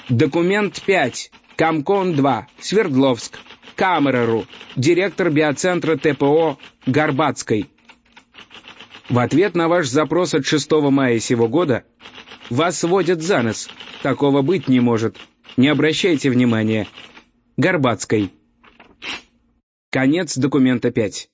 Документ 5. Комкон-2. Свердловск. Камереру. Директор биоцентра ТПО Горбатской. В ответ на ваш запрос от 6 мая сего года вас водят за нос. Такого быть не может. Не обращайте внимания. Горбатской. Конец документа 5.